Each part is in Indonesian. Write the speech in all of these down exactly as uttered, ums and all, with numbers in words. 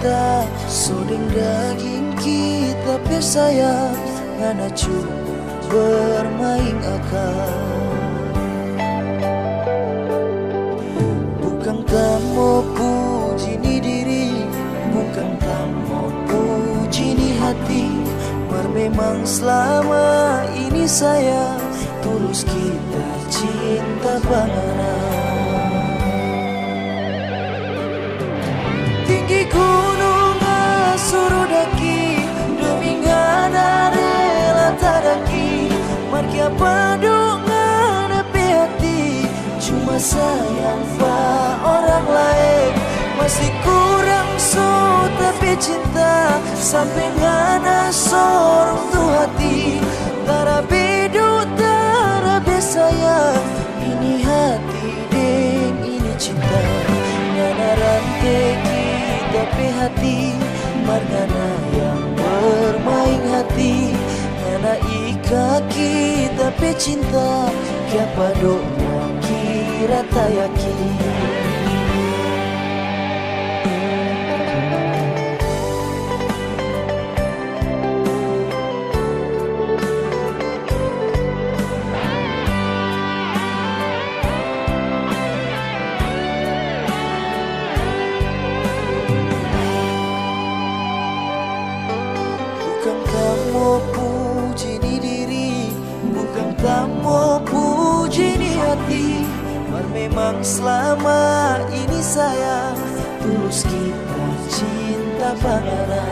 cinta sodeng daging kita pe sayang ngana cuma bermain akal. Bukan kamu puji ni diri, bukan kamu puji ni hati. Mar memang selama ini saya tulus kita cinta bangana. Tinggi gunung suruh daki, demi ngana rela tadaki. Mar kia padu ngana pe hati, cuma sayang pa orang lain. Masih kurang so tapi cinta sampai ngana sorong tu hati. Tara bedu tara be sayang, ini hati deng ini cinta. Ngana rantai kita pe hati, margana yang bermain hati. Ngana ika kita pe cinta, kiapa doa kira tak yakin. Bukan kamu puji ni diri, bukan kamu puji ni hati. Mar memang selama ini sayang tulus kita cinta bangana.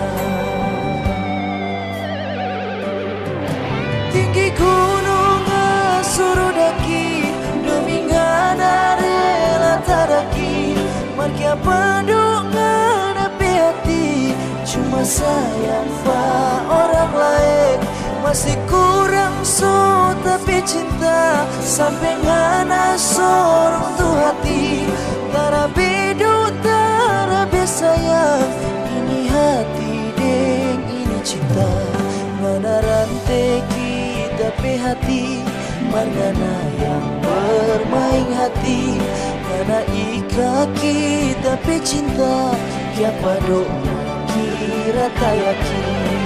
Tinggi gunung suruh daki, demi ngana rela tadaki. Mar kia padu ngana pe hati, cuma sayang pa orang lain. Masih kurang so tapi cinta sampai ngana sorong tu hati. Tara bedu tara be sayang, ini hati deng ini cinta. Ngana rantai kita pe hati, margana yang bermain hati. Ngana ika kita pe cinta, kiapa doa kira tak yakin.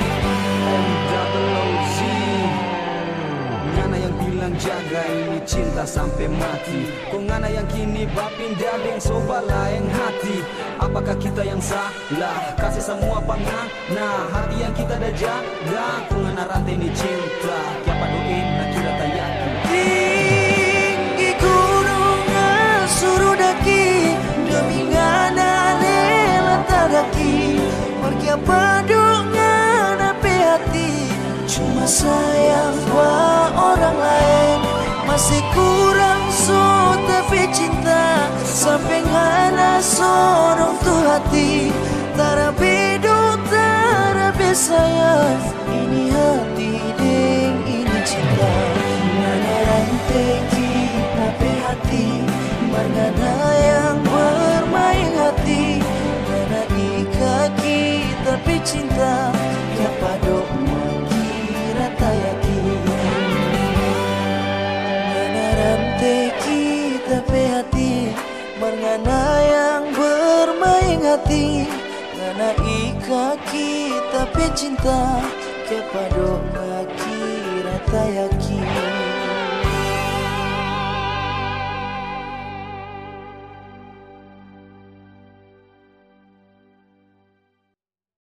Ngana yang bilang jaga ini cinta sampai mati. Kok ngana yang kini bapindah deng soba lain hati. Apakah kita yang salah? Kasih semua pangana hati yang kita dah jaga. Kok ngana rantai ini cinta, kiapa doain nak kira tak yakin. Tinggi gunung suruh daki, demi ngana rela tadaki. Mar kia padu ngana pe hati, cuma sayang pa orang lain. Masih kurang so tapi cinta sampai ngana sorong tu hati. Tara bedu tara be sayang, ini hati deng ini cinta. Ngana rantai kita pe hati, margana yang bermain hati. Ngana ika kita pe cinta, kiapa doa kira tak yakin. Ngana rantai kita pe hati, margana yang bermain hati. Ngana ika kita pe cinta, kiapa doa kira tak yakin.